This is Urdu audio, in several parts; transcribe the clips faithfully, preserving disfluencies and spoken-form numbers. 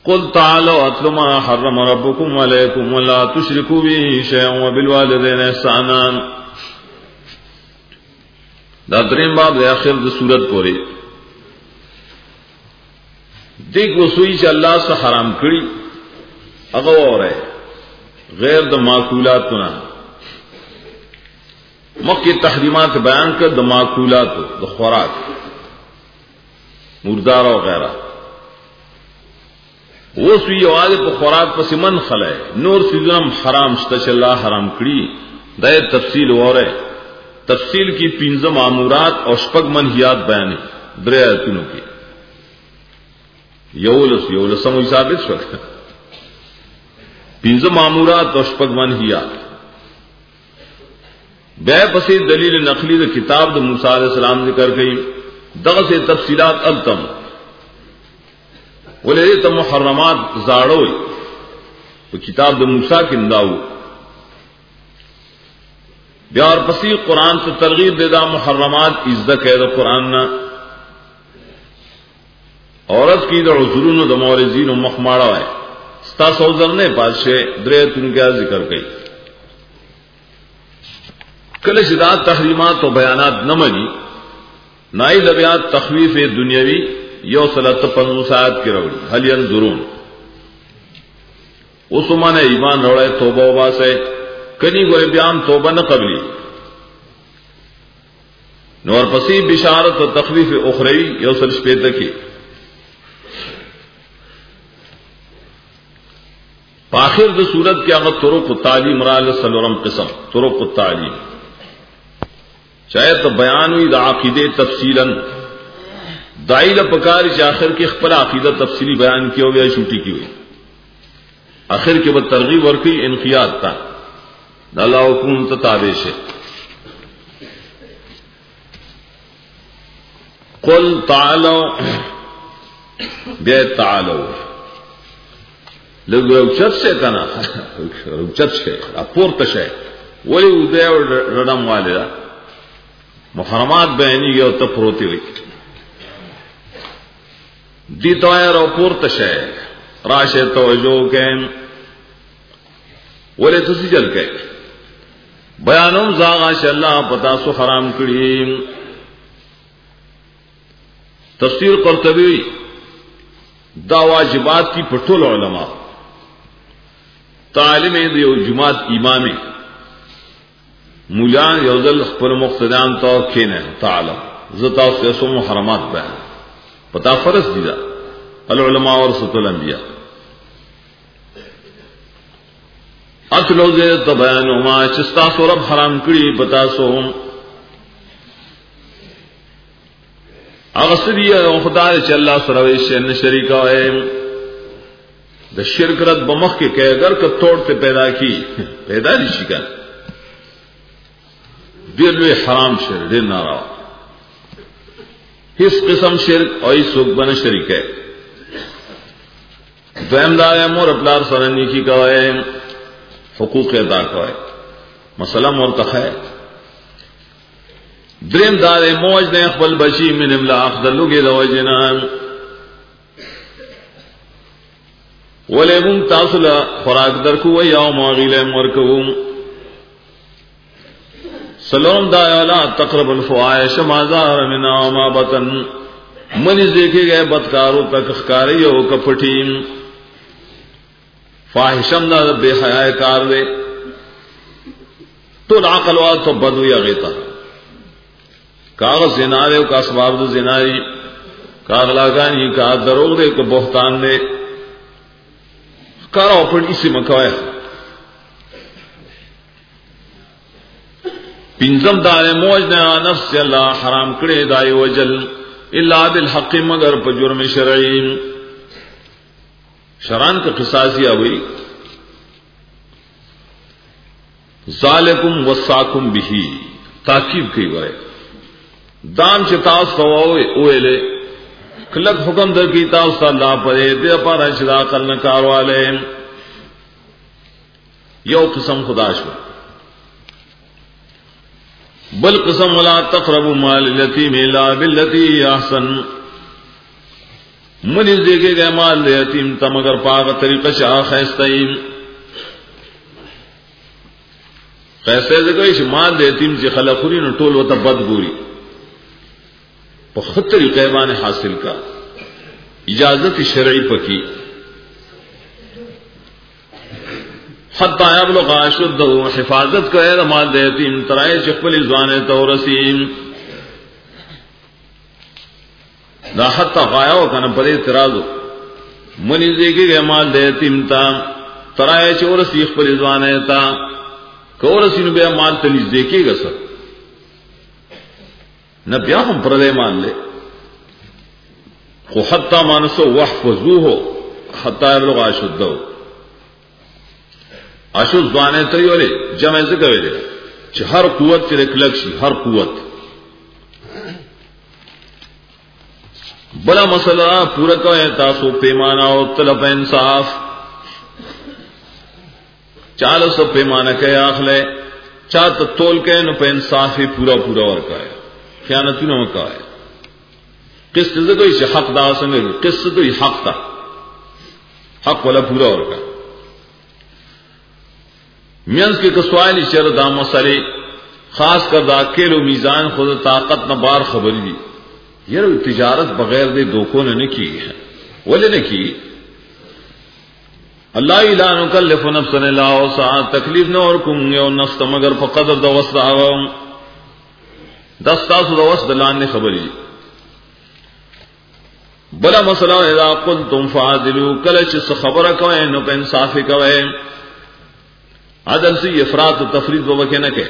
قل تعالوا اتل ما حرم ربكم عليكم ولا تشركوا به شيئا وبالوالدين احسانا. دا دریم باب د اخر د سورۃ پوری دیکھ وسوئی چې الله سره حرام کړی هغه وره غیر د معقولاتنا مکه تحریمات بیان کړ د معقولات د خوراک مردار او غیره وسوئی واده په خوراک پس من خلای نور سیزم حرام شته چې الله حرام کړی دا تفصیل وره تفصیل کی پنځه مامورات او شپږ منهیات بیان درې آیتونو کې یولس یولس سمو ثابت شو پنځه مامورات او شپږ منهیات بیا پسې دلیل نقلی د کتاب د موسی علیہ السلام ذکر کړي دغه سے تفصیلات التم ولې ته محرمات زاړوي په کتاب د موسی کې انداو بیا اور پسې قران ته ترغیب دے دا محرمات عزت ہے د قران نا عورت کی د عذرونو د مورزین او مخماړه ہے ستا سوزر نے پادشه درې تن کا ذکر کړي کله چې دا تحریمات او بیانات نه مني نای لبیات تخویف دنیوی یو صلات پنځوسات کې راوړي هل ينظرون اوسمانه ایمان راوړی توبه وباسه کنی ګورې بیان توبه نه قبلي نور پسې بشارت او تخویف اخروی یو سل شپې تکي په اخر د صورت کې هغه طرق تعلیم را لسلورم قسم طرق التعلیم شاید بیان وی د عقیده تفصیلا دایله پکار چې اخر کې خپل عقیده تفصیلی بیان کیو بیا شوټی کیوي اخر کې به ترغیب ورکړي انقیاد تا الله حکم ته تابع شه. قل تعالوا بیا تعالوا لږ روچت شه کنه روچت شه اپورته شه ولی ودې رډم والے محرمات بیانې او ته پروتي وي دي توای را پورته شه راشه توجه کین ولې تاسو چل کې بیانوم زاغه چې الله پتا سو حرام کړی. تفسیر قرطبی دا واجبات کی پټول علماء تعلیم دیو جماعت امامي مولا یوزل خپل مقتدیان تو کینه تعالی زتا سو محرمات بیان پتا فرض دي دا العلماء ورثه الانبیاء اتلو دې ته بیان ما چې تاسو رب حرام کړی پتا سو هغه سړي او خدای چې الله سره وي شین شریک وای د شرک رد بمخ کې کې اگر که توڑ ته پیدا کی پیدا نشي کړ دې لوی حرام شر دې ناروا هیڅ قسم شرک او هیڅ څوک باندې شریک ہے دویم دا امر خپل سره نیکی کوي حقوق ادا کوي مسله مرتخه دریم دا موج نه خپل بچی من املاق دلوګي د وجنان ولهم تاسو له خوراک درکو یا ماغیله مرکوم سلام دا اعلی تقرب الفواحش ما ظهر منها وما بطن من دیکھے گئے بدکاروں تک خکاری او کپٹیم فاحشم دا بے حیا کار دے تو عقل وا تو بدو یا غیتا کاغذ زنا دے کا اسباب د زناری کاغلا گانی کا دروغ دے کو بہتان دے کارو پر اسی مکوائے پنځم دار موج نه نفس الله حرام کړي دای وجل الا بالحق مگر په جرم شرعي شران کا قصاصی اوي ذالکم وصاکم به تاکید کوي وای دام چې تاسو وای اوله کلک حکم در کی تاسو الله پرې دې پر اشرا کلن کارواله یو قسم خدا شو بل قسم ولا تقربوا مال اليتيم الا بالتي احسن منی دیکھے گئے مال دے یتیم تا مگر پاک طریقہ شاہ خیستیم خیستے دکوئی چھ مال دے یتیم چھ خلقوری نو ٹول و تا بد گوری پا خود طریقہ بان حاصل کا اجازت شرعی پکی حتی یبلغ اشدہ حفاظت کرے دا مال دے یتیم ترائے چخپل زوانے تورسیم دا حتی غایاو کنا پر اعتراضو منی دیکھے گئے مال دے یتیم تا ترائے چورسی خپل زوانے تا کورسی نو بیا مال تلیز دیکھے گا سر نہ بیا ہم پردے مان لے خو حتی مانسو وحفظوہو حتی یبلغ اشدہ اشد زوانے تری والے جمع ذکر ویلے چھ ہر قوت تیرے کلکشی ہر قوت بلا مسئلہ پورا کوئے تاسو پیمانہ و طلب انصاف چال سو پیمانہ کہے آخلے چاہتا تول کہے نو پہ انصافی پورا پورا ورکا ہے خیانتی نو مکا ہے قسط ذکر چھ حق دا سنگے قسط تو ہی حق تا حق والا پورا ورکا میانس کے کسوائلی شر دا مسئلے خاص کر دا کیلو میزان خود طاقت نہ بار خبری دی یار تجارت بغیر دے دوکوں نے کی ہے ولی نے کی اللہ لا نکلف نفسا الا وسعها تکلیف نہ اور کم یو نفس مگر فقدر دا وسعها دستا سو دا وسع دلان نے خبری بلا مسئلہ اذا قلتم فعدلوا کلچ خبر کوئے نو پہ انصاف کوئے عدل سے افراط و تفرید و وکے نہ کہ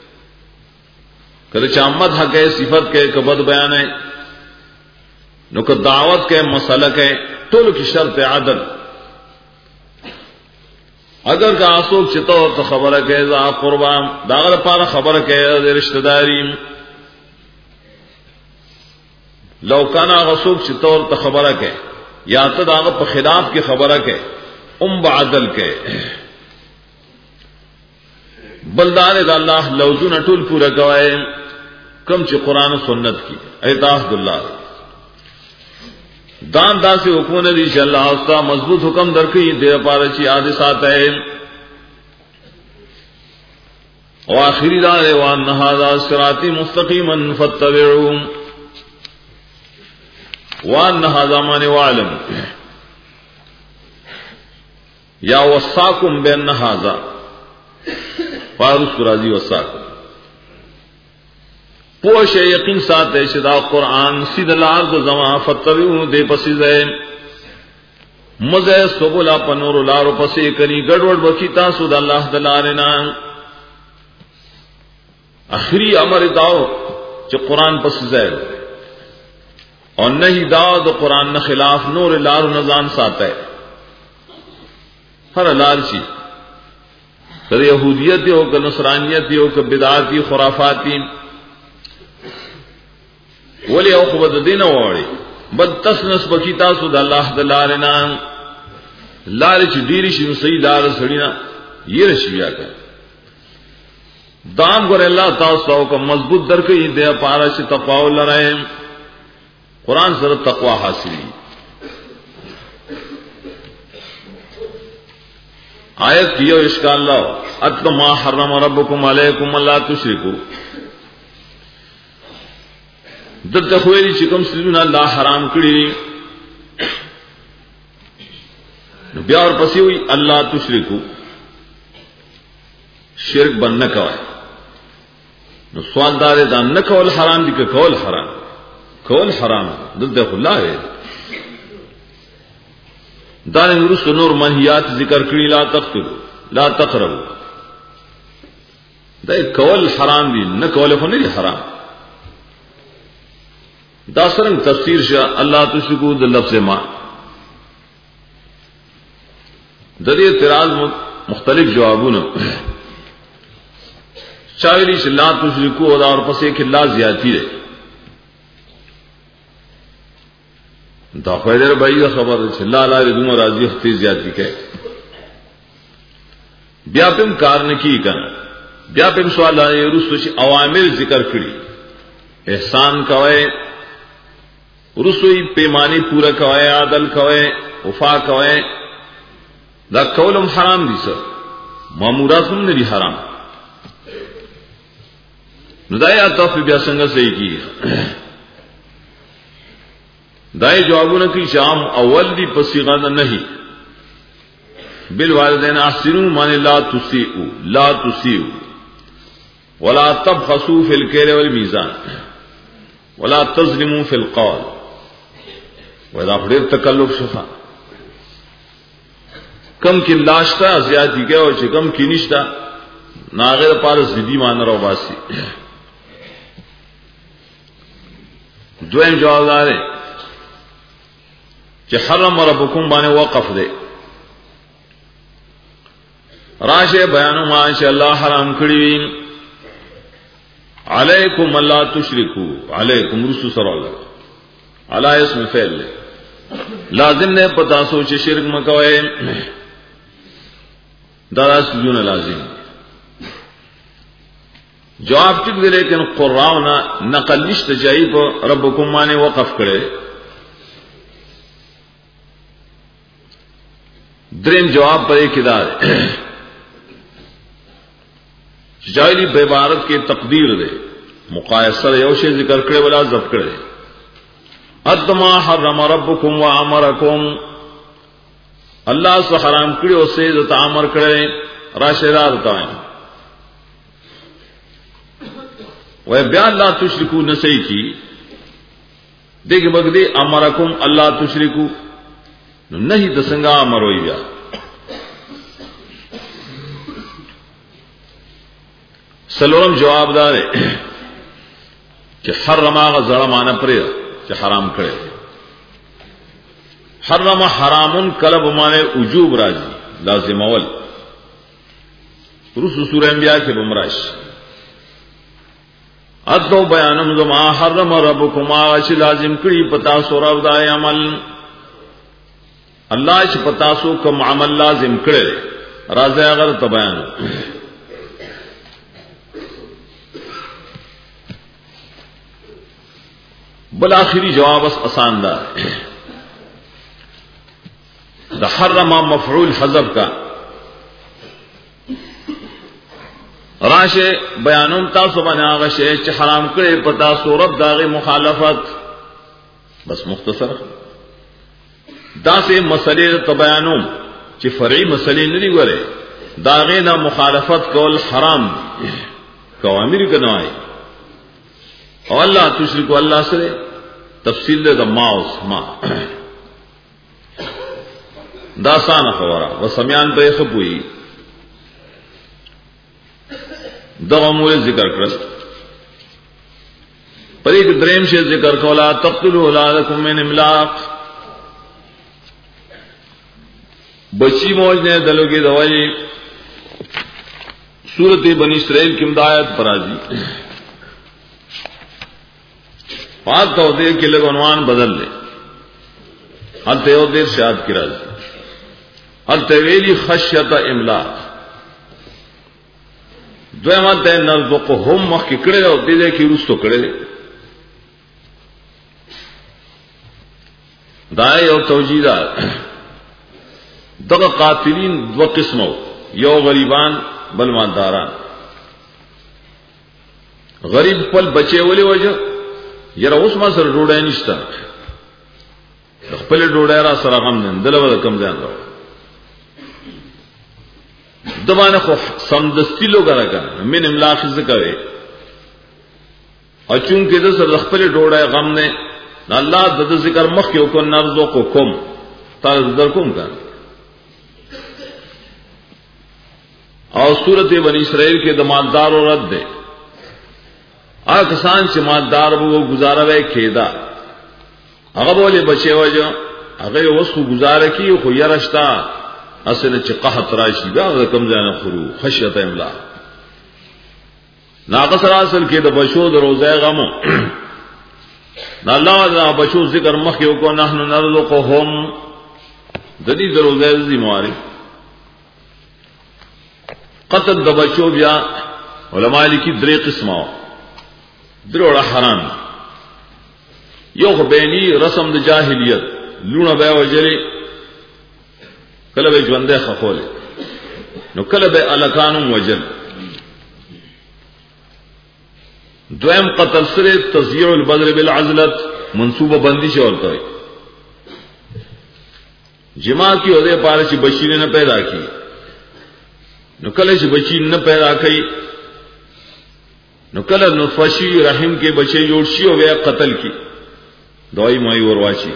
کدے چامت حق ہے صفت کے کبد بیان ہے نو کہ دعوت کے مسئلہ کے طول کی شرط عدل اگر کا آسوک چطور تو خبر ہے ذا قربا داغل پارا خبر ہے رشتہ داری لو کانا غسوک چطور تو خبر ہے یا تو داغل پر خلاف کی خبر ہے ام بعدل کے بلدار دا اللہ لوزون اٹول پورا گوائے کم چی قرآن و سنت کی ایتاحد اللہ دان دا سے حکمون دی چی اللہ استا مضبوط حکم درکی دیر پارا چی آدسات ہے و آخری دار وان هذا صراطی مستقیما فاتبعون وان هذا من وعلم یا وصاکم بین هذا فارس راضی وساق پوش یقین ساتھ ہے شدا قرآن سید الارض زمان فتبعو دے پسی زے مزے سبولا پنور لارو پسی کنی گڑوڑ بکی تاسو دا اللہ دلارنا آخری امر داو چا قرآن پسی زے اور نہیں داو دا قرآن نہ خلاف نور لارو نظام ساتھ ہے ہر لار چی کہ یہودیت ہو کہ نصرانیت ہو کہ بدعاتی خرافاتی ولی او خبد دین واری بد تسنس بکی تاسو دا اللہ دا لارنا لار چی دیری شی نسی لار سڑینا یہ رشویا کر دام گر اللہ تاسو کا مضبوط در کئی دے پارا چی تقوی لرائے قرآن سر تقوی حاصلی آیت کیو اشکال لاؤ اتل ما حرم ربکم علیکم اللہ تشرکو در تخویلی چکم سلیون اللہ حرام کری بیار پسی ہوئی اللہ تشرکو شرک بن نکوائے نو سوال دارے دا نکول حرام دی کہ کول حرام کول حرام در تخو اللہ ہے دان رسل نور منہیات ذکر کری لا تقتلوا لا تقربوا دا کول حرام دی نہ کول خو نہیں حرام دا سرنگ تفسیر شاہ اللہ تشرکو دا لفظ ما دری اعتراض مختلف جوابون چاہیلی سے لا تشرکو اور پسے کہ لا زیادتی رہے دا خیر بھائی کا خبر ہے لا لا ردوم راضی ہفتے زیادتی کہ بیا پم کار نے کی کنا بیا پم سوال ہے رسو چ اوامر ذکر کړي احسان کوي رسوئی پیمانی پورا کوئے عادل کوئے وفا کوئے دا کولم حرام دی سر مامورات هم ندی حرام نو دای عطف بیا څنګه صحیح کی دای جوابونه کی شام اول دی پسیغه نہیں بالوالدین احسنوا من لا تسیئوا لا تسیئوا ولا تبخسوا في الكيل والميزان ولا تظلموا في القول وذا غیر تکلف شفا کم کی لاشتا زیادتی گیا اور کم کی نشتا ناغیر پارس زدی مان رو باسی دویم جواب دارے کہ حرم ربکم بانے وقف دے راشے بیانو ماشاء اللہ حرام کڑی علیکم اللہ تشرکو علیکم رسو سر اللہ علی اسم فعل لے لازم نے پتا سوچ شرک مکوئے دادا سجون لازم جواب ٹک دے لیکن قرآن نقل نشت جائی پر ربکم مانے وقف کرے دریم جواب پر ایک ادار جاہلی بے عبارت کے تقدیر دے مقایسر یوشے ذکر کرے ولا ضبط کرے ادما حرم ربکم وامرکم اللہ سے حرام کرے اسے ذات امر کرے راشدار تائیں وہ بیان لا تشرکو نسی کی دیکھ بگدے امرکم اللہ تشرکو نہیں دسنگا امر ہوئی بیا سلورم جواب دار ہے کہ حرم آغا زڑا مانا پرے کہ حرام کرے حرم حرامن کلب مانے وجوب راجی لازم اول رسو سورہ انبیاء کے بمراش ادو بیانم زما حرم ربکم آغا چی لازم کری پتا سو رب دائے عمل اللہ چی پتا سو کم عمل لازم کرے رازے اگر تبیان بل آخری جواب اس آسان دار دا حرم مفعول حذف کا راشے بیانون تاسو بنا آغشے چھ حرام کرے پتا سورب داغی مخالفت بس مختصر دا سے مسئلے تبیانون چھ فرعی مسئلے ندی گورے داغی نا مخالفت کول حرام کوامیر کنوائی اور اللہ تشرکو اللہ سے تفصیل دے دا ماؤس ما داسان خبرہ و سمیان پہ خبوئی دا امور ذکر کرست پر ایک دریم سے ذکر کولا تقتلوا اولادکم من املاق بچی موج نے دلو کی دوائی سورت بنی اسرائیل کی امدایت پر آجی بات تو دیر کے لگ عنوان بدل لے ہل تیو دیر شاد کی راز ہل تیویلی خشیت املاق دو امت ہے نرزق ہم مخ کی کڑے اور دیدے کی روز تو کڑے دائے اور توجیدہ دغ قاتلین دو قسموں یو غریبان بل مالداران غریب پل بچے والے وجہ یرا اوس ما سره ډوډۍ نشته خپل ډوډۍ را سره غم نه دلته کم ځان راو دبانه خو سمدستی لوګا راکا من املاق ذکر او چون کې د سره خپل ډوډۍ غم نه الله د ذکر مخ کې کو نرزو کو کوم تاسو در کوم کا او سورته بنی اسرائیل کې د مالدار او رد ده آکسان چې مالدار وو گزاره وای کېدا هغه بوله بچي وځو هغه وسو گزاره کی خو يرشتا اصل چې قحط راشي دا کم ځان خرو خشیت املا ناقص اصل کې د بشو د روزه غمو نه الله دا بشو ذکر مخ یو کو نحنو نرزقهم د دې د روزه ذمہواری قتل د بچو بیا علماء لیکي درې قسمه دروړه حرام یو بینی رسم د جاهلیت لونه به وجلی کله به ژوندې خخوله نو کله به الکانم وجل دویم قتل سره تضییع البدر بالعزلت منصوبه بندی شو ورته جما کی اوده پاره چې بچی نه پیدا کی نو کله چې بچی نه پیدا کړي نو کله نطفشی رحم کې بچي جوړ شي او بیا قتل کی دوی مای ورواچی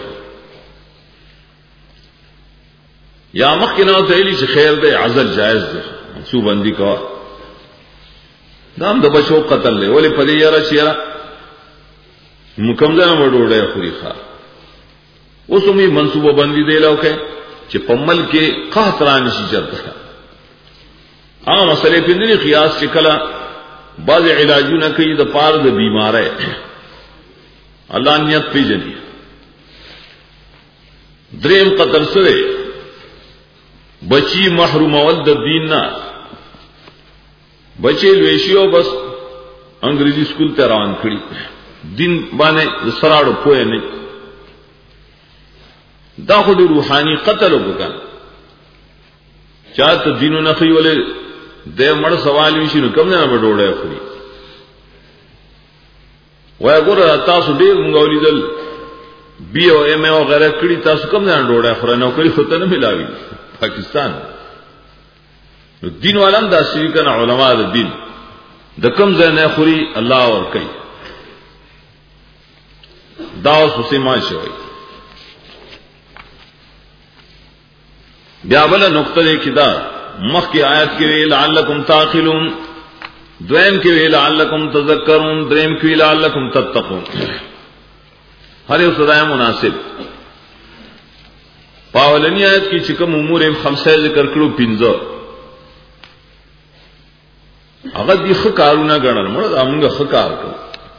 یا مخکنه ته ایلی چې خیر ده عزل جائز ده منصوب بندی کا دام د بچو قتل له ولې پدې یاره چیرې مکمزنه وډوړې خوري ښا اوسمې منصوبه بندي دی لوکه چې پمل کې قحطران شي چرته هغه مسلې په دې قیاس چې کله بعض علاجونه کوي د پاره د بیماره الله نیت پیژني دریم قتل سره بچی محروم ول د دین نه بچی لويشيو بس انګريزي سکول ته روان کړي دین باندې سراړو پوهه نه دا خو د روحاني قتل وکړ چاته دینونه خي ولې د مړ سوال وشي نو کوم نه وډوړې خوري وای ګوره تاسو ډیر مونږ ولیدل بي او ام او غیره کړي تاسو کوم نه وډوړې خوري نو کوي خو ته نه ملاوي پاکستان نو دین والان دا شری کنه علما د دین د کم ځای نه خوري الله ور کوي دا اوس سیما شوی بیا بل نقطه کې دا مخ کی آیت کې ویل لعلکم تاخلون دویم کې ویل لعلکم تذکرون دریم کې ویل لعلکم تتقون هر یو صدای مناسب پاولنی آیت کې چې کوم امور خمسه ذکر کړو پنځه هغه دي ښه کارونه غنل موږ موږ ښه کار کوو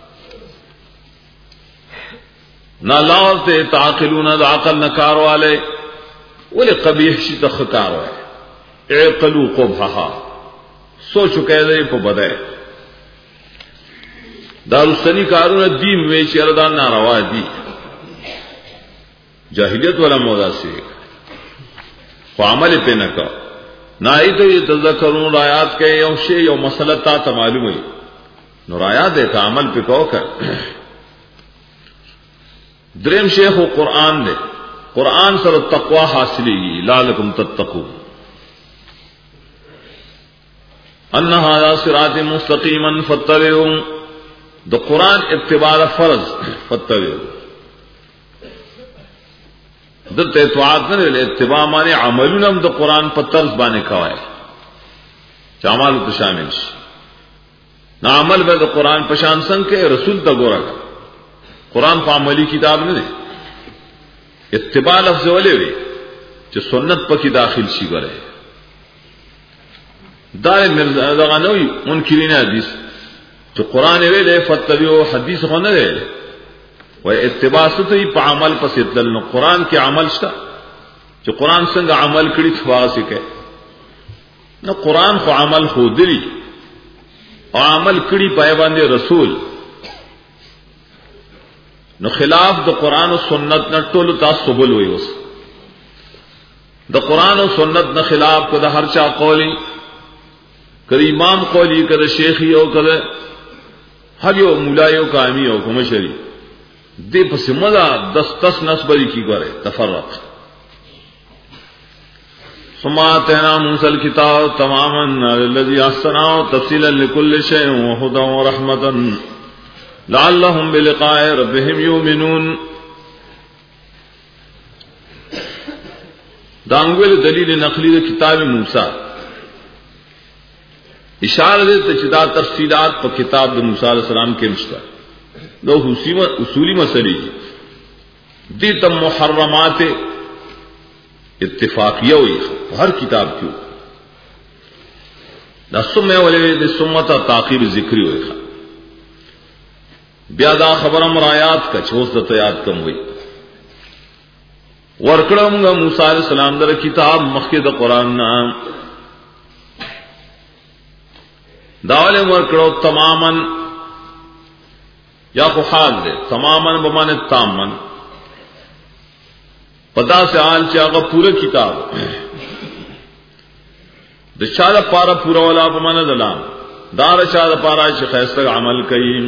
نه لاوته تعقلون د عقل نه کار والے ولې قبیح شي د ښه کار وای اعقلوا قبحها سوچو کېدې په بده دارستنی کارونه دین وی چې ردان ناروا دي جاهلیت ولا مودا سي خو عمل په نه کا نای ته تذکرون آیات کې یو شی یو مسله تا معلوم وي نو آیات ته عمل په کو کړ دریم شیخ قرآن دے قرآن سره تقوا حاصلېږي لعلکم تتقون ان هذا صراط مستقيما فاتبعوا د قرآن اتباع فرض فاتبعوا دته اطاعت نه اتباع معنی عملونه د قرآن په طرز باندې کوي چې عمل ته شامل شي نه عمل به د قرآن په شان څنګه رسول ته ګورګ قرآن په عملی کتاب نه دی اتباع لفظ ولې وي چې سنت پکې داخل شي غره دا مرزا دغه نوې منکرین حدیث چې قرآن ویلې فتویو حدیث خو نه دی وای اتباع ستوي په عمل پسې تل نو قرآن کې عمل شته چې قرآن څنګه عمل کړی خواص کې نو قرآن خو عمل خو دی او عمل کړی پای باندې رسول نو خلاف د قرآن او سنت نه ټول تاسو بول وي اوس د قرآن او سنت نه خلاف کو د هر چا قولي کړي امام قولي کړي شیخي او کړي هر یو مولایو قامی او کوم شری دې په سملا دستس نسبري کی غره تفرق سماتنا موسی الكتاب تماما الذي احسن تفصيلا لكل شيء وهدى ورحمه لعلهم بلقاء ربهم يؤمنون دانګل دلیل نقلی د کتاب موسی اشاره ده چې دا تفصیلات په کتاب د موسی علی السلام کې مشته نو اصولی مسلې دي تم محرمات اتفاقیه وي هر کتاب کې دا سمه ولې د سمته تعقیب ذکری وي بیا دا خبره مرایات کا چوس د یاد کم وي ورکړم موسی علیہ السلام در کتاب مخکې د قران نام داول ورکړو تمامن یا کو حال دے تماماً بمانے تامن پتا سے حال چاہا پورا کتاب دشاد پارا پورا والا بمانے دلام دار شاد پارا خیستہ عمل کئی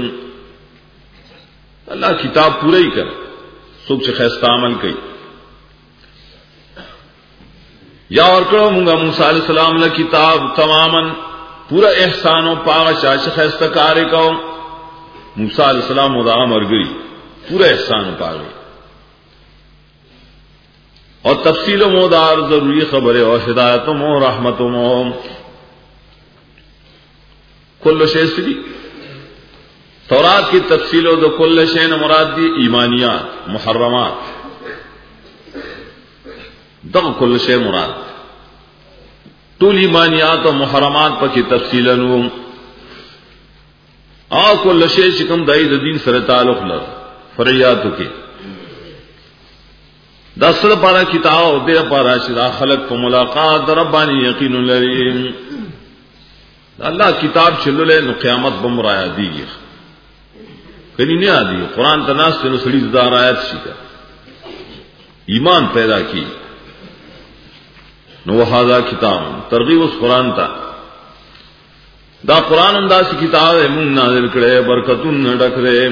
اللہ کتاب پورا ہی کر سوچ خیستہ عمل کئی یا اور کرو منگا موسیٰ علیہ السلام نے کتاب تماماً پورا احسان و پاغ شاش خیستہ کارے کو موسیٰ علیہ السلام ودا مر گئی پورا احسان و پاغ اور تفصیل و مودار ضروری خبریں اور ہدایتوں اور رحمتوں کل شے سے تورات کی تفصیل و دو کل شے نے مراد دی ایمانیات محرمات دغ کل شے مراد طول ایمانیات و محرمات پر کی تفصیل نوم آ کل شے شکم دائی دین سر تعلق لر فریاتو کے دسر پارا کتاب دے پارا شدا خلق کو ملاقات ربانی یقین لریم اللہ کتاب چلو لے نو قیامت بمرایا دیگی کنی نہیں آدھی قرآن تناس سے نسلی دار آیت شکا ایمان پیدا کی نو هذا کتاب ترغیب اس قرآن تا دا قرآن انداز کتاب ہے من نازل کرے برکتن ڈک رہے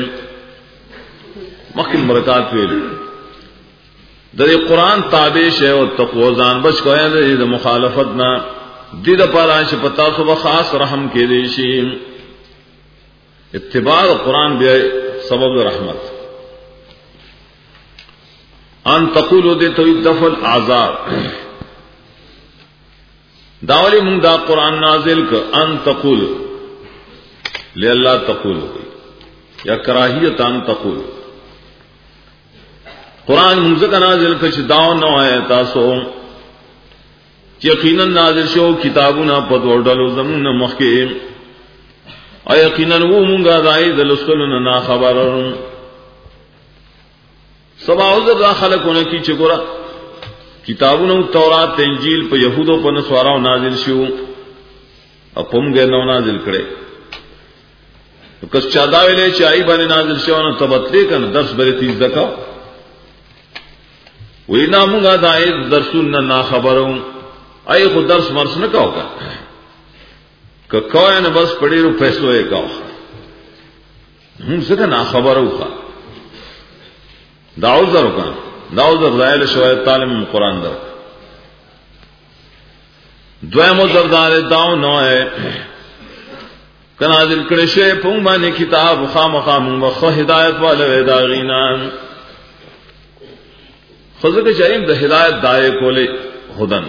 مخیم برکات ویلے در قرآن تابش ہے اور تقوزان بچ کو ہے دا مخالفتنا دید پارانش پتا صبح خاص رحم کے دیشی اتباع قرآن بے سبب رحمت ان تقولو دے تو دفل عذاب داولی منگ دا قرآن نازل کا ان تقول لے اللہ تقول یا کراہیت ان تقول قرآن منگ کا نازل کا داو نو ہے تاسو یقیناً نازل شو کتابنا پدور ڈلو زمون مخیم اور یقیناً وہ منگا دائی دلسلنا نا خبر سبا عذر دا خلق ہونے کی چکورا کتابوں تورات انجیل پہ یہودوں پہ نسوارا نازل شو اپم گئے نو نازل کرے کس چاداوے لے چاہی بانے نازل شو نا تبتلے کا درس برے تیز دکا وہی نامونگا دائی درسون نا خبروں آئی خود درس مرس نہ کہو کا کہ کوئی نہ بس پڑی رو پیسو ہے کہو ہم سے کہ نا خبر ہو داؤ ذر کا داؤ ذر زائل شوائد تعلیم قرآن در دویم و زردار داؤ نو ہے کنازل کرشے پونگ بانی کتاب خام خام وخو ہدایت والا ویداغینان خود کے چاہیم دا ہدایت دائے کولے خدن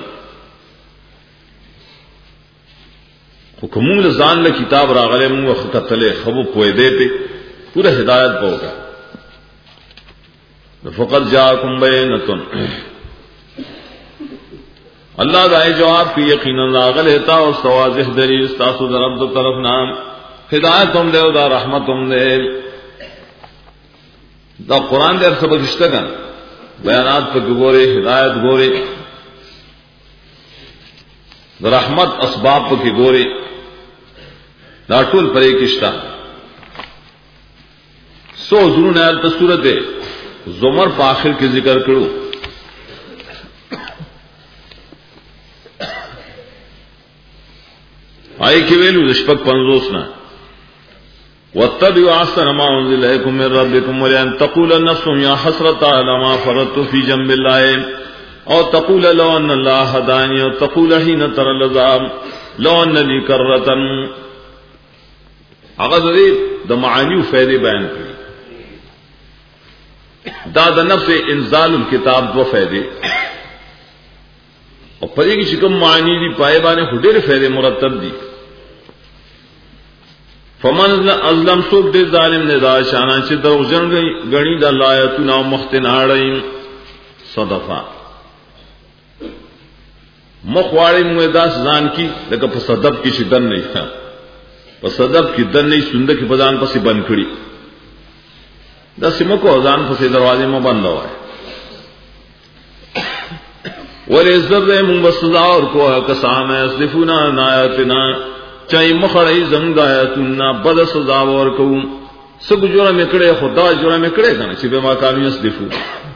حکمون لزان لے کتاب راغلے منگ وقت قتلے خبو پوئے دے پہ پورا ہدایت پہوگا فقط جاکم بینتن اللہ دائے جواب کی یقینا راغل ہتا اور سوازح دری استاسو درم تو طرف نام ہدایت ہم دے دا رحمت ہم دے دا قرآن دے سبق اشتگن بیانات پہ گورے ہدایت گورے دا رحمت اسباب پہ گورے دا ټول پرې کښتا سو زرون آیت تا صورت زمر پا آخر کے ذکر کرو آئی کی ویلو دشپک پنزوسنا واتبعوا احسن ما انزل الیکم من ربکم ولئن تقول النفس یا حسرۃ علی ما فرطت فی جنب اللہ او تقول لو ان اللہ هدانی او تقول حين ترى العذاب لو ان لی کرۃ اگر د معانی فائدے بیان کی دا د نفس انزال الکتاب دو فائدے اور پدې کی شکم معانی دی پائے بانے ہڈیر فائدے مرتب دی فمن ازلم سوک دے ظالم نے دا شانا چھ دروغجن گنی دا لایتنا مختناڑیم صدفا مخواڑی مویداس زان کی لیکن پس صدب کی شدن نہیں تھا پس صدب کی دن نہیں سندہ کی پزان پسی بند کھڑی دا سمکو ازان پسی دروازے میں بند ہوا ہے ولی عزت دے منگ بسزا اور کوہ کسام ہے اسلفونا نایاتنا چاہی مخڑی زنگ آیاتنا بد سزا اور کون سب جرم کړي خدا جرم کړي کنه چې به ما کانو یصدفو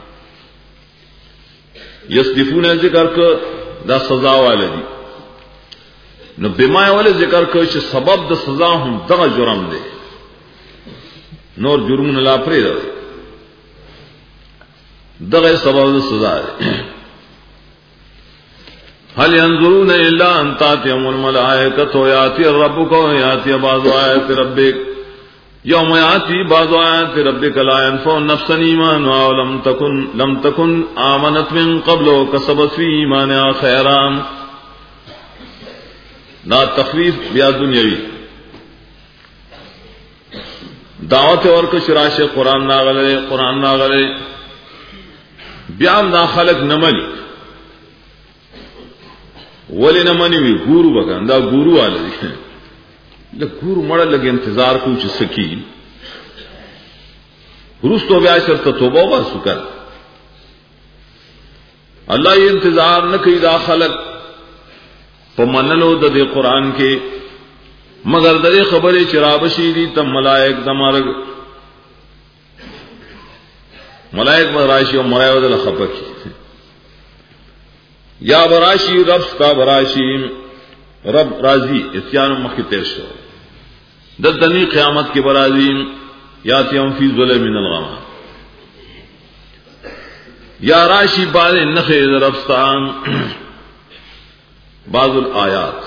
یصدفو نه ذکر ک دا سزا والدي نو بما ول ذکر ک چې سبب د سزا هم دغه جرم دی نور جرمونه لا پرې دی دغه سبب د سزا دی هل ينظرون الا ان تاتيهم الملائكه وياتي ربك وياتي بعض آيات ربك يوم ياتي بعض آيات ربك لا ينفع نفسا ايمانها ولم تكن لم تكن آمنت من قبل وكسبت في ايمانها خيرا نا تخفیف بیا دنیاوی دعوت ورکو شراش قرآن ناغلے قرآن ناغلے بیام دا خلق نمانی ولی نمانی وی گورو بگن دا گورو آلے دی لگ گورو مڑا لگ انتظار کو چی سکی روز تو بیا شرط توبہ با سکر اللہ یہ انتظار نکی دا خلق پمنلو د دې قران کې مگر د دې خبرې چرابشي دي تم ملائک دمارګ ملائک براشي او ملائک د خپکی یا براشي رب کا براشي رب راضي اتیان مخ تیر شو د دني قیامت کې برازي یاتیم فی ظلم من الغمام یا راشي بعد نخې ربستان بعض الآیات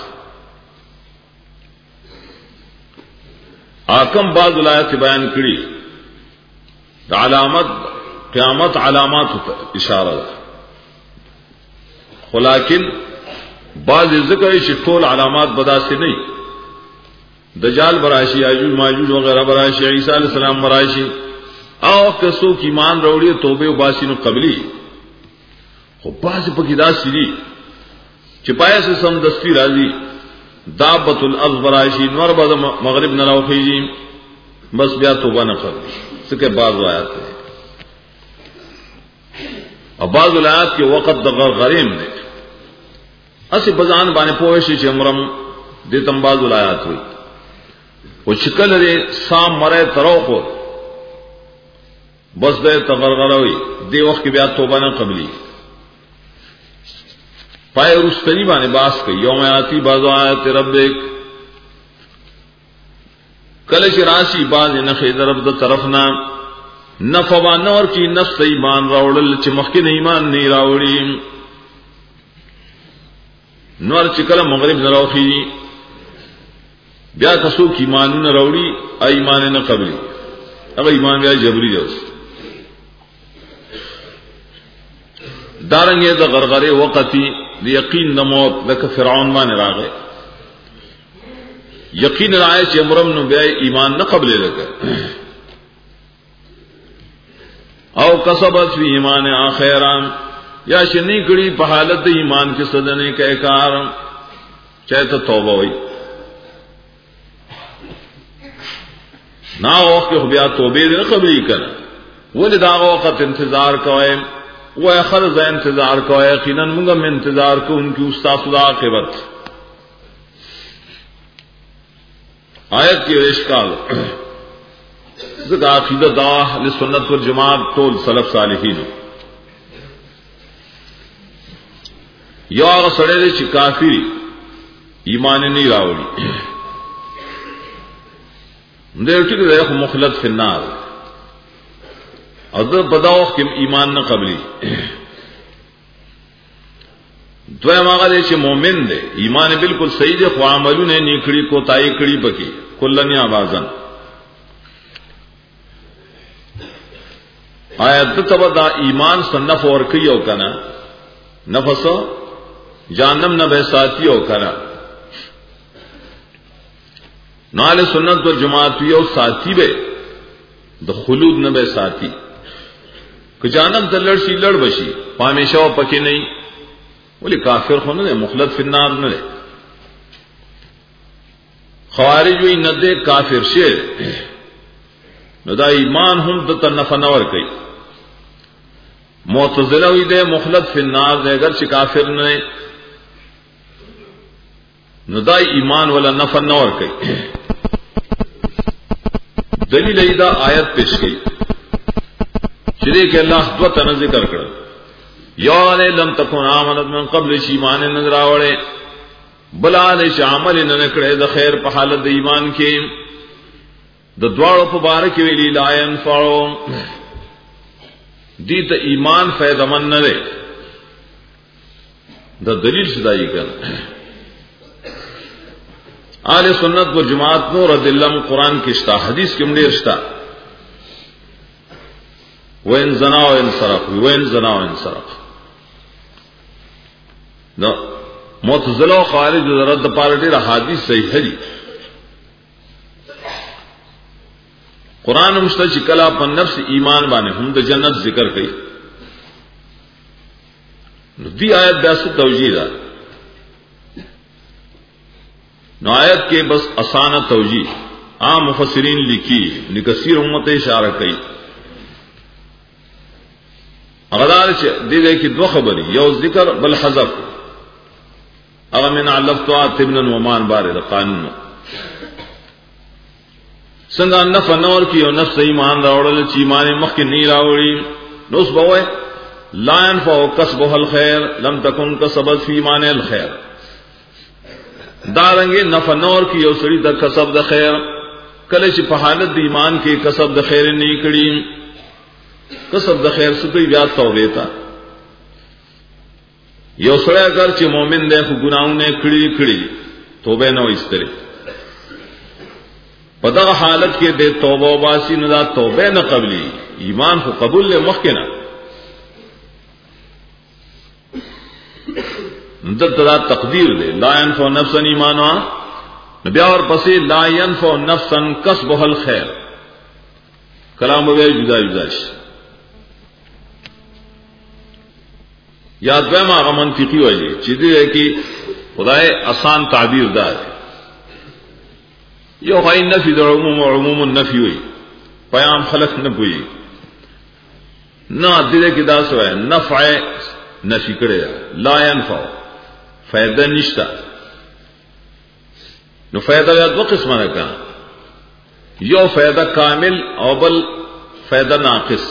آکم بعض الآیات بیان کړي د علامت قیامت علامات اشاره ده ولیکن بعض ذکر چې ټول علامات بداسه نه دجال براشي یاجوج ماجوج وغیرہ براشي عیسی علیہ السلام براشي او کسو کی ایمان وروړي توبه او باسینو قبلی خو بعض پکې داسې دي چپایا سے سم دستی راضی دابت الارض براشی نور بعد مغرب نہ راوخیجی بس بیا توبہ نہ کر سکے بعض آیات ہے اور بعض آیات کے وقت د غرغریم نے اسی بزان بانے پوشی چ امرم دیتم بعض آیات ہوئی وہ شکل رے سام مرے ترو کو بس دے تغرغر ہوئی دے وقت بیا توبہ نہ قبلی پائے رستنی بانے باس کئی یوم آتی بعض آیات ربک کلش راشی باز نخی درب دا طرفنا نفوا نور کی نفس ایمان راوڑل چی مخکن ایمان نی راوڑی نور چی کل مغرب نراوخی بیا کسو کی ایمانو نراوڑی ایمان نقبلی اگر ایمان بیا جبری دیوس دارنگے دا غرغرے وقتی یقین د موت لکه فرعون باندې راغی یقین راځي چې امرم نو بیا ایمان نه قبل لګا او کسبت فی ایمان اخرام یا شنی کړي په حالت د ایمان کې صدنه کې کار چاته توبه وای نا وخت بیا توبه نه قبلې کړه ولې دا وخت انتظار کوي وہ خرز انتظار کو یقیناً منگا میں انتظار کو ان کی استاد عاقبت آیت کی اشکال ذکر عقیدہ دا اہل سنت والجماعت طول سلف صالحین یو هغه سره دی چې کافر ایمان نه راوړي دې ټیک دی خو مخلد فی النار او دا بداوخ کې ایمان نه قبلی دویم هغه دی چې مؤمن دی ایمان بالکل صحیح دی خو عملونه نیکړي کو تای کړي بکی کلن یا بازن آیت تبا دا ایمان صنف اور کوي او کنه نفس جانم نه به ساتي او کنه نال سنت و جماعت یو ساتي به د خلود نه به ساتي که جانم تلړ شي لړ بشي همیشه پکې نه ولی کافر خو نه مخلد فی النار نه خوارج وی نه ده کافر شه نو دا ایمان هم د تنف نور کوي معتزله وی ده مخلد فی النار ده اگر چې کافر نه نو دا ایمان ولا نف نور کوي دلیل ایدا آیت پیش کی چرے کہ اللہ دو تن ذکر کر یو علی لم تکن آمنت من قبل ایمان نظر آوڑے بلا علی عمل نہ نکڑے د خیر په حالت د ایمان کې د دواړو په باره کې ویلی لا ينفعو دې ته ایمان فائدہ من نه ده د دلیل شدای کړه اهل سنت و جماعت نور دلم قرآن کې شتا حدیث کې مډیر شتا وین زنا و ان سرق وین زنا و ان سرق نو معتزله او خوارج د رد پارټي را حدیث صحیح دي قرآن مشتج کلا په نفس ایمان باندې هم د جنت ذکر کوي نو دی آیت داسه توجیه ده نو آیت کے بس آسان توجیہ عام مفسرین لکھی لکثیر امت اشارہ کئی اغدار دے دے کی دو خبری یو ذکر بل حذف اگر من علفتوات ابن ومان بارد قانون سنگا نف نور کی اور نفس ایمان راوڑل چی ایمان مخ کی نہیں راوڑی نوس بوئے لا ينفع کسبہ الخیر لم تکن کسبت فی ایمان الخیر دارنگے نفع نور کی یو سڑی دا کسب دا خیر کله چې په حالت د ایمان کې کسب د خیر نه کړي کسب د خیر څخه بیا توبه تا یو سړی اگر چې مؤمن دی خو ګناونه کړي کړي توبه نه وستري په دغه حالت کې د توبه واسي نه دا توبه نه قبلي ایمان خو قبول له مخکنه دلته دا تقدیر دی لا ينفع نفسا ایمانها نبی اور پسې لا ينفع نفسا کسبها الخير کلام به جدا جدا شي یاد به ما منطقي وایي چې دې کې خدای آسان تعبیر ده یو غي نفي د عموم او عموم النفي وي پیام خلق نه کوي نه دې کې دا سوې نفع نفي کړي لا ينفع فائدہ نشتا نو فائدہ یا دو قسمه ده یو فائدہ کامل او بل فائدہ ناقص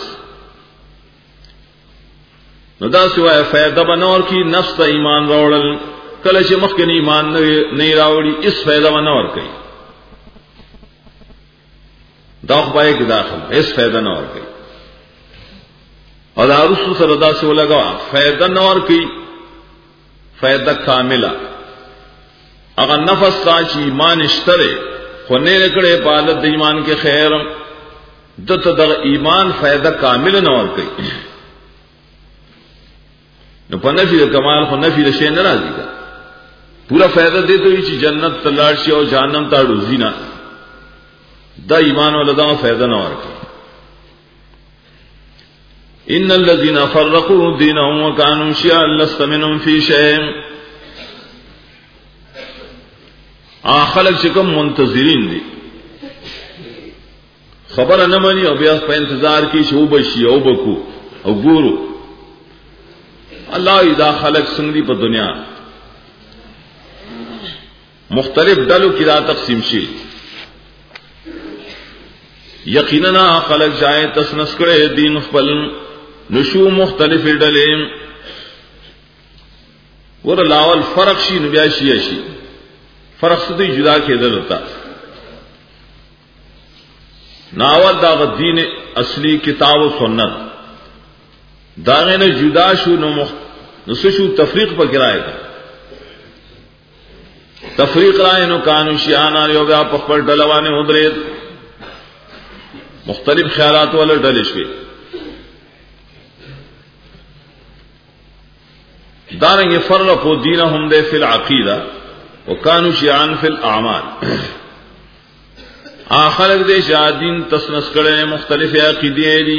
نو دا سوای فائدہ بنور کی نفس ته ایمان راوړل کله چې مخکې ایمان نه راوړي اس فائدہ بنور کوي دا خو پای کې داخل اس فائدہ نور کوي او دا رسول سره دا څه ولګا فائدہ نور کوي فائدہ کاملہ اگر نفس کا چی ایمان اشترے خو نه نکړې په حالت د ایمان کې خیر دته د ایمان فائدہ کامل نه ور کوي نو په نفي د کمال خو نفي د شی نه راځي دا پورا فائدہ دې ته چې جنت تلار شي او جهنم ته روزي نه دا ایمان ولدا فائدہ نه ور کوي ان الذين فرقوا دينهم وكانوا شيعا لست منهم في شيء اخلق شکم منتظرین دي خبر نه مانی او بیا په انتظار کې شو بشي او بکو او ګورو الله اذا خلق څنګه په دنیا مختلف ډلو کې را تقسیم شي یقینا خلق جائے تسنس کړي دین خپل نشو مختلف ډلې ور لاول فرق شي نو بیا شي شي فرق څه جدا کېدل وتا ناول دا دین اصلي کتاب او سنت دا نه جدا شو نو مخ نو شو تفریق په ګرای تفریق راي نو قانون شیانا یو بیا په خپل ډلوانه ودرې مختلف خیالات ول ډلې شوي دارنگے فرقوا دینہم دے فی العقیدہ وکانوا شیعان فی الاعمال آخر دے شادین تسنس کڑے مختلف عقیدے دی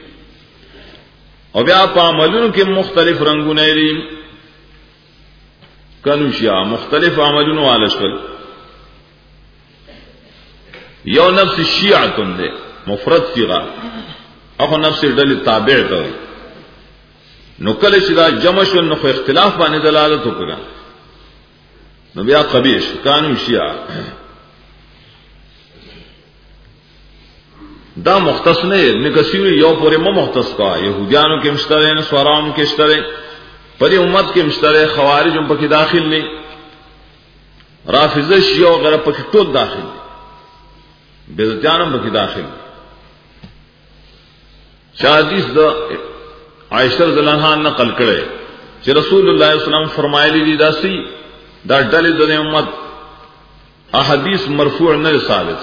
اور بیا پا عملوں کے مختلف رنگونے دی کانوا شیعا مختلف عملوں والشکل یو نفس شیعتن دے مفرد صیغہ اخو نفس ڈل تابع کوي نو کله چې دا جمع شو نو خو اختلاف باندې دلالت وکړه نو بیا قبیح کانو شیعه دا مختص نه ابن کثیر یو پورې مو مختص کا يهوديانو کې مشتره نه سوارام کې مشتره پر امت کې مشتره خوارج هم پکې داخل نه رافضه شیعه غره پکې ټول داخل بدعتانم پکې داخل شادیث د عائشہ رضی الله عنها نقل کړي چې رسول الله صلی الله علیه وسلم فرمایلی دي داسي دا ډلې د امت احادیث مرفوع نه ثابت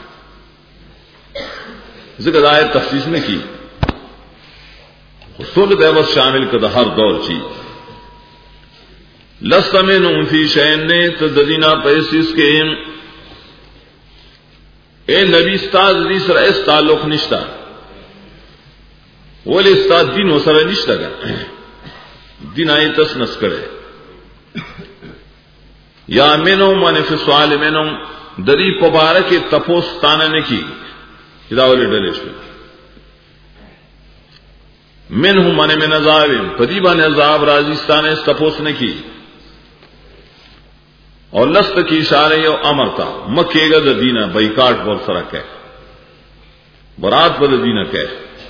ذکر آیت تخصیص نے کی اصول دیوت شامل کر ہر دور چی لست منهم فی شیء نے تدینا پیسس کے اے نبی استاد دی سره اس تعلق نشتا ول استاد دین وسره نشتا دین آیت تسنس کرے یا منهم من فی سوال منهم دری مبارک تپوستانه نے کی ہداولی ڈلے شو منہم من من عذاب پدیبان عذاب رازستان استپوس نے کی اور لست کی اشارے یو امرتا مکے گا دا دینا بیکاٹ بول سرک ہے برات پر دینا کہ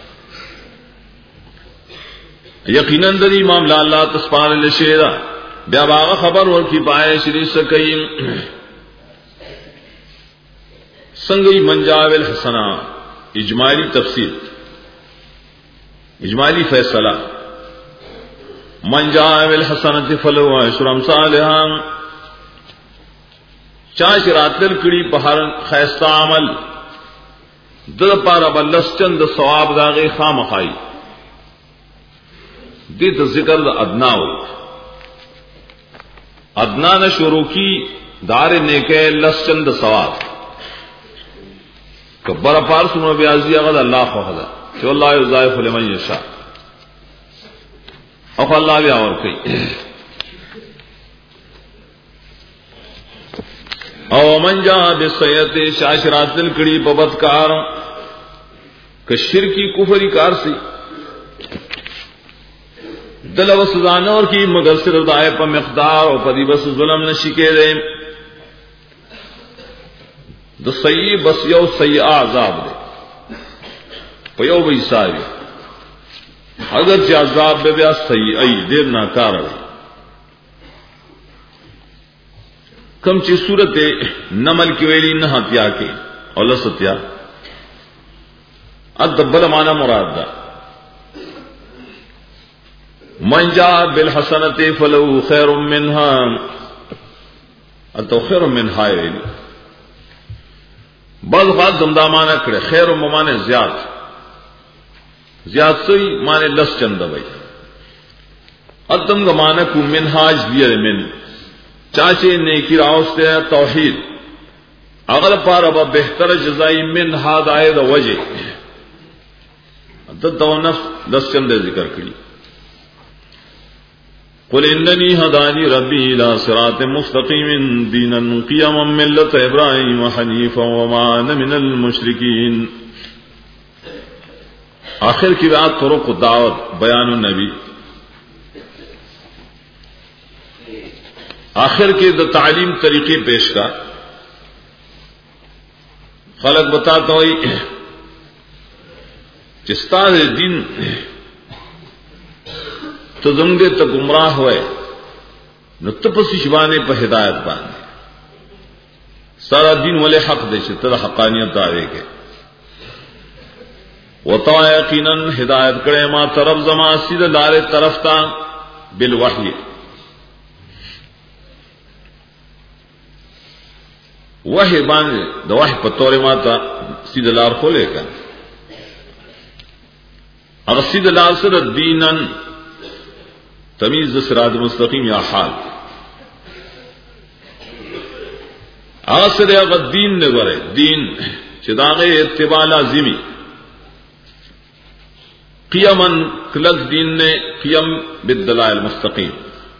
یقیناً دری معاملہ اللہ تسپان لشیرہ بیا باغ خبر ورکی پائے شریف سکیم سنگی منجاو الحسنہ اجمالی تفسیر اجمالی فیصلہ منجاو الحسنہ فلو عشر امثالها چاش راتل کڑی پہر خیستہ عمل در پارا بلس چند ثواب داغی خام خائی دیت ذکر دا ادنا ہوئی ادنا نہ شروع کی دار نیکے لس چند ثواب کبر پار سنو بیازی اغد اللہ خوخدا جو اللہ یضاعف لمن یشاء او اللہ بھی اور کئی او من جا بالسیئۃ شاشرات الکڑی ببدکار کہ شرکی کفری کار سی دل و سزانور کی مگر صرف دائے پا مقدار اور پدی بس ظلم نشی کے دے د سیئ بس یو سیئ عذاب دے پیو بی ساری اگر چی عذاب بے بیا سیئ دیر ناکار ہے کم چی صورت نمل کی ویلی نہتیا کے اور لستیا ادبل مانا مراد دا من جا بالحسنت فلو خیر منها اتو خیر منها ویلی بعض بات دمدا مانا کرے خیر و مانے زیاد زیاد سوئی مانے لس چند بھائی اتم کا مانا کو منہاج دیا من چاچے نیکی راوستے توحید اغل پار ابا بہتر جزائی من ہاد آئے دا وجہ دو نفس لس چند ذکر کری قل اننی ہدانی ربی الى صراط مستقیم دینا قیما ملت ابراہیم حنیفا وما انا من المشرکین آخر کی بات طرق دعوت بیان النبی آخر کے دا تعلیم طریقے پیش کا خلق بتاتا ہوئی چستا دین تو زمدے تو گمراہ ہوئے نو تپسی شبانے پہ ہدایت باندھے سارا دین والے حق دے سے تر حقانیت آئے گے وہ تو یقیناً ہدایت کرے ما طرف زما سیدھ لارے طرف تا بالوحی وحی باندھے دا وحی پتورے ماتا سیدھ لار کھولے گا اگر سیدھ لار سر دیناً تمیز صراط مستقیم یا حال آسر اگر دین نے برے دین چداغ اتباع لازمی قیمن کلک دین نے قیم بالدلائل مستقیم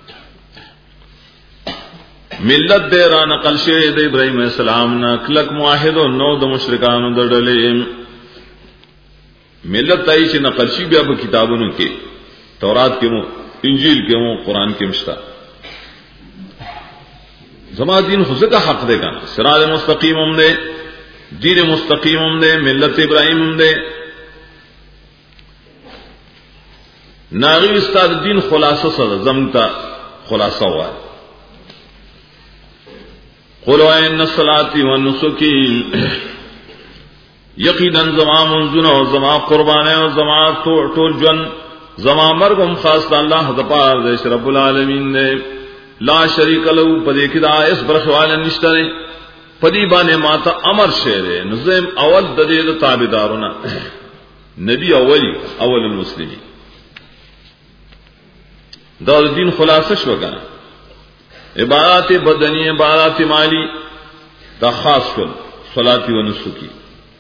ملت دے را نقل شید ابراہیم علیہ السلام نا کلک معاہد و نو د مشرکان دڑلے ملت آئی چھ نقل شی بیا کتابوں کے تورات کے مو انجیل کے ہوں قرآن کے مشتا زما دین خود کا حق دے گا صراط مستقیم ہم نے دین مستقیم دے ملت ابراہیم دے ناغی استاد دین خلاصہ سر زمتا خلاصہ ہوا قل ان صلاتی و نسکی یقینا زما منزنا و زما قربانے و زما ټول جن زما مرگم خاص اللہ دپار دے رب العالمین دے لا شریک له پدې کې دا اس برخواله نشته نه پدې باندې ماته امر شعر نظم اول د دې تابعدارونه نبی اولی اول المسلمین دا دین خلاصه شو کنه عبادت بدنی عبادت مالی دا خاص کل صلاتی و نسکی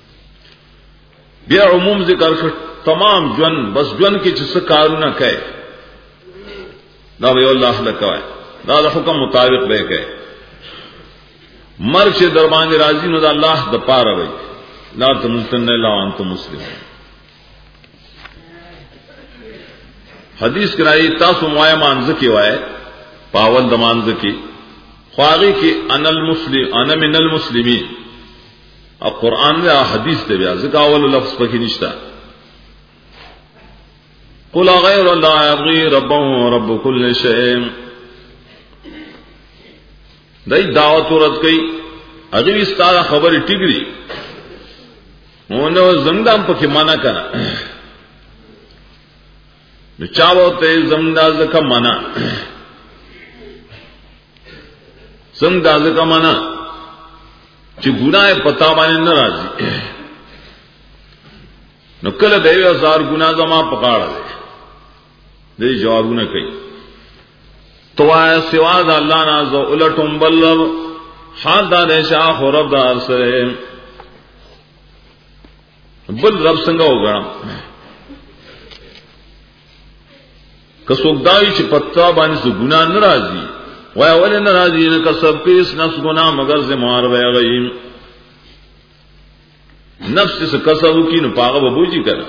بیا عموم ذکر کر تمام جن بس جن کی چس کارونه کئ دا وی الله لکوای دا, دا حکم مطابق بے کہ مرگ سے دربان راضی نو دا اللہ دا پارا بھائی لا تموتن الا وانتم مسلمون حدیث کرائی تاسو موائے مانزکی وائے پاول دا مانزکی خواغی کی انا المسلم انا من المسلمین اب قرآن میں حدیث دے بیا ذکا اول لفظ پکی نشتا قل غیر اللہ ابغی ربه رب کل شیء دای دعوت ورت کئی اگر استاد خبر ٹگری انہوں زمدان پکی مانا کنا چاو تے زمداز کا مانا زمداز کا مانا چی گناہ پتا بانے ناراضی نو کل دیو ہزار گناہ زما پکاڑا دے دے جوابو نہ کئی تو آئے سوا دا اللہ نازو الٹم بلب حال دا دے شاہ و رب دار سرے بل رب سنگا ہو گا کسوک داوی چی پتا بانی سے گناہ نرازی ویا ولی نرازی نکا سب پیس نفس گناہ مگر سے مار بے غیم نفس سے کسبو کی نو پاغا ببوجی کرا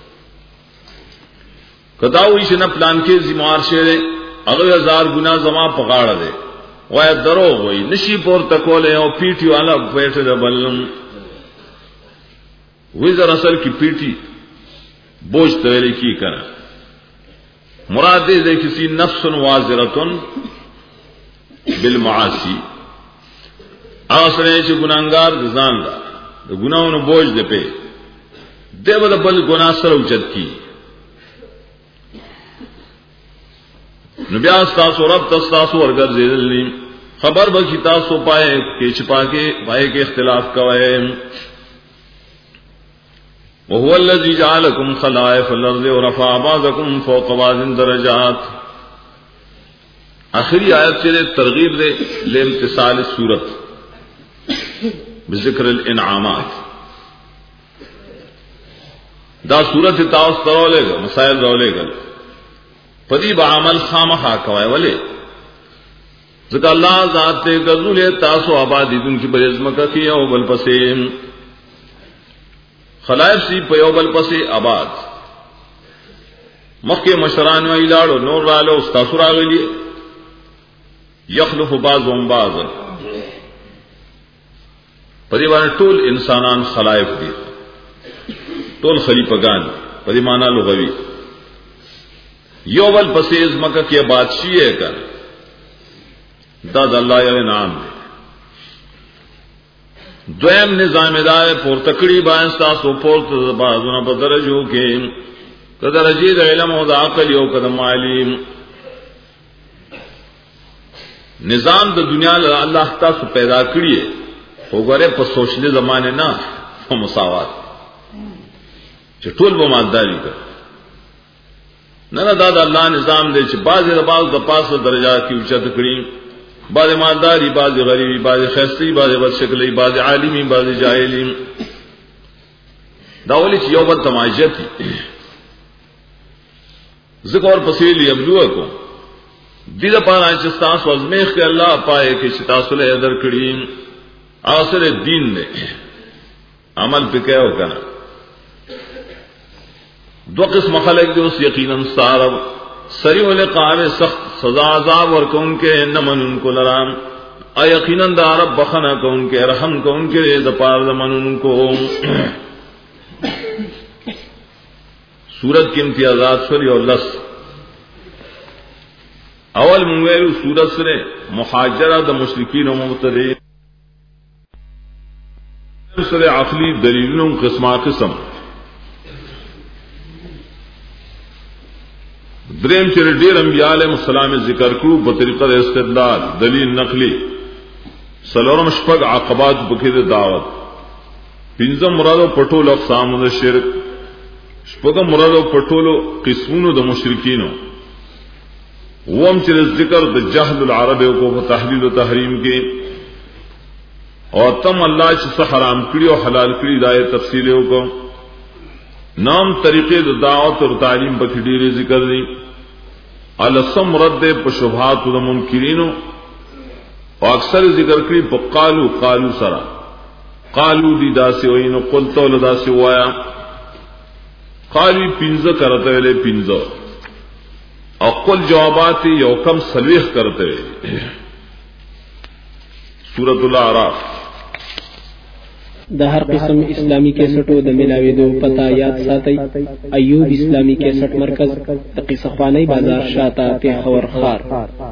کداوی چی نا پلان کے زمار شیرے اگر ہزار گناہ زما پکاڑا دے وای درو وای نشی پور تکولے او پیٹی والا بیٹھے دے بلم وی ذرا اصل کی پیٹی بوجھ تولی کی کرا مراد دے کسی نفس واضرتن بالمعاصی آسرے چھ گناہگار دزان دا دا گناہوں بوجھ دے پہ دے بدا بل گناہ سر اوچت کی نبیاس تاسو رب تستاسو ورگر زیدلنی خبر بکی تاسو پائے کہ چھپا کے پائے کے اختلاف کوئے وهو الذي جعلكم خلائف الارض ورفع بعضكم فوق بعض درجات آخری آیت سے ترغیب دے لامتصال السورت بذکر الانعامات دا سورت تاوس ترولے گا مسائل رولے گا پدی بعمل خامخا کوئے ولے ذکر اللہ ذات تے گذولے تاسو آبادی دن کی برزمکہ کی او بل پسیم خلائف سی پیوبل پسے آباد مکے مشران و ایلاڑو نور رالو استاسر آگلی یخلف باز و باز پریوان ٹول انسانان خلائف دی ٹول خلیفگان پری مانا لغوی یوبل پسے از مکہ کی بادشی ہے کر داد اللہ یا نام دے دویم نظام دار پور تکڑی بانستا سو پورت بازونا بدرجو کے کدرجی دا علم و دا عقل یو کدم علیم نظام دا دنیا اللہ تاسو پیدا کریے ہو گرے پر سوچلے زمانے نا مساوات چٹول بماداری کر نہ دادا اللہ نظام دے چھ باز باز دا پاس درجات کی اچت کری بعض مالداری بعض غریبی بعض خستی بعض بد شکلی بعض عالمی بعض جاہلی داولی چھ یو بد تماشا تھی ذکر اور پسیلی ابلوہ کو دیدہ پانا چستاس وزمیخ کے اللہ پائے کہ چتاسل ادر کریم آسر دین نے عمل پہ کہو کنا دو قسم خلق جو اس یقیناً سارب سریع لقاب سخت سزا عذاب ورکون کے نمن ان کو لرام यकीनन दा रब बखना को उनके रहम को उनके दपार दमन उनको सूरत के इम्तियाजात पर और लस अवल मुंगेर सूरत से मुहाजरा द मुशरिकीन व मुबतदीन सरे अखली दलीलों किस्मा किस्म द्रेम चर डेर अंबिया अलैहिस्सलाम जिक्र को बतरीक़त इस्तिदलाल दलील नकली सलोरम शपग आकबात बखिर दावत पिंजम मुरादो पटोल अक़साम शिरक शपगम मुरादो पटोलो किस्मों द मुशरिकीनो वम चर जिक्र द जहल अरब को तहलील तहरीम के और तम अल्लाह से हराम कड़ी और हलाल कड़ी दाए तफसीलों को नाम तरीके द दावत और तालीम बखिडीरे जिक्र दी अलसम रद्द पशुभात द मुनकिरीनो और अक्सर जिक्र करी कालू कालू सरा कालू दी दासे वहीनो कुलतो लदा से वाया काली पिंज करते वेले पिंज और कुल जवाबात यौकम सलीख करते सूरतुल आराफ द हर किस्म इस्लामी कैसेटों द मिलावेदो पता याद साथई अयूब इस्लामी कैसेट मरकज तकी सफानी बाजार शाता पेखवर खार।